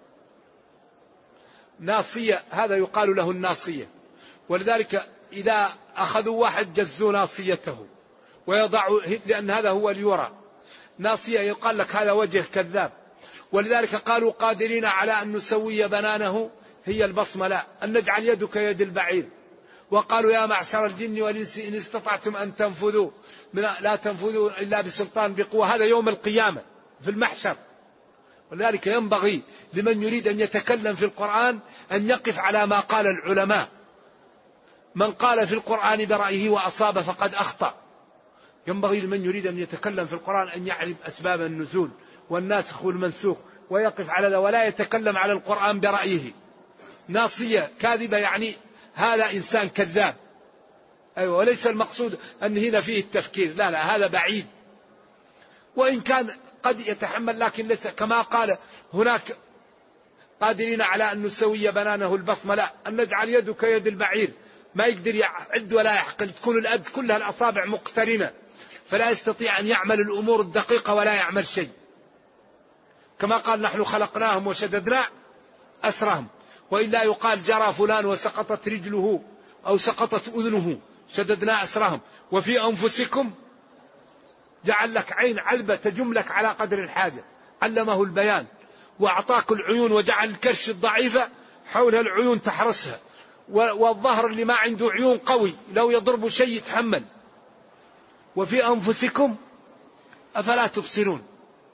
ناصية هذا يقال له الناصية، ولذلك إذا أخذوا واحد جزوا ناصيته ويضعوا، لأن هذا هو اليرى، ناصية يقال لك هذا وجه كذاب. ولذلك قالوا قادرين على أن نسوي بنانه هي البصمة، لا، أن نجعل يدك يد البعير. وقالوا يا معشر الجن والإنس إن استطعتم أن تنفذوا لا تنفذوا إلا بسلطان بقوة، هذا يوم القيامة في المحشر. ولذلك ينبغي لمن يريد أن يتكلم في القرآن أن يقف على ما قال العلماء. من قال في القرآن برأيه وأصاب فقد أخطأ. ينبغي لمن يريد أن يتكلم في القرآن أن يعرف أسباب النزول والناسخ والمنسوخ ويقف على ذا، ولا يتكلم على القرآن برأيه. ناصية كاذبة يعني هذا إنسان كذاب. أيوة، وليس المقصود أن هنا فيه التفكير، لا لا، هذا بعيد، وإن كان قد يتحمل، لكن ليس كما قال هناك قادرين على أن نسوي بنانه البصمة، لا، أن نجعل يدك يد البعير، ما يقدر يعد ولا يحقل، تكون الأد كلها الأصابع مقترنة، فلا يستطيع أن يعمل الأمور الدقيقة ولا يعمل شيء. كما قال نحن خلقناهم وشددنا أسرهم، وإلا يقال جرى فلان وسقطت رجله أو سقطت أذنه شددنا أسرهم. وفي أنفسكم جعل لك عين عذبة تجم لك على قدر الحاجة، علمه البيان، وأعطاك العيون وجعل الكرش الضعيفة حولها العيون تحرسها، والظهر اللي ما عنده عيون قوي لو يضرب شيء يتحمل. وفي أنفسكم أفلا تبصرون.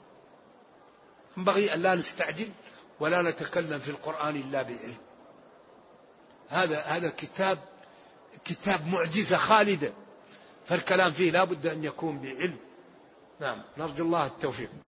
ينبغي أن لا نستعجل ولا نتكلم في القرآن إلا بعلم. هذا كتاب معجزة خالدة، فالكلام فيه لا بد أن يكون بعلم. نعم، نرجو الله التوفيق.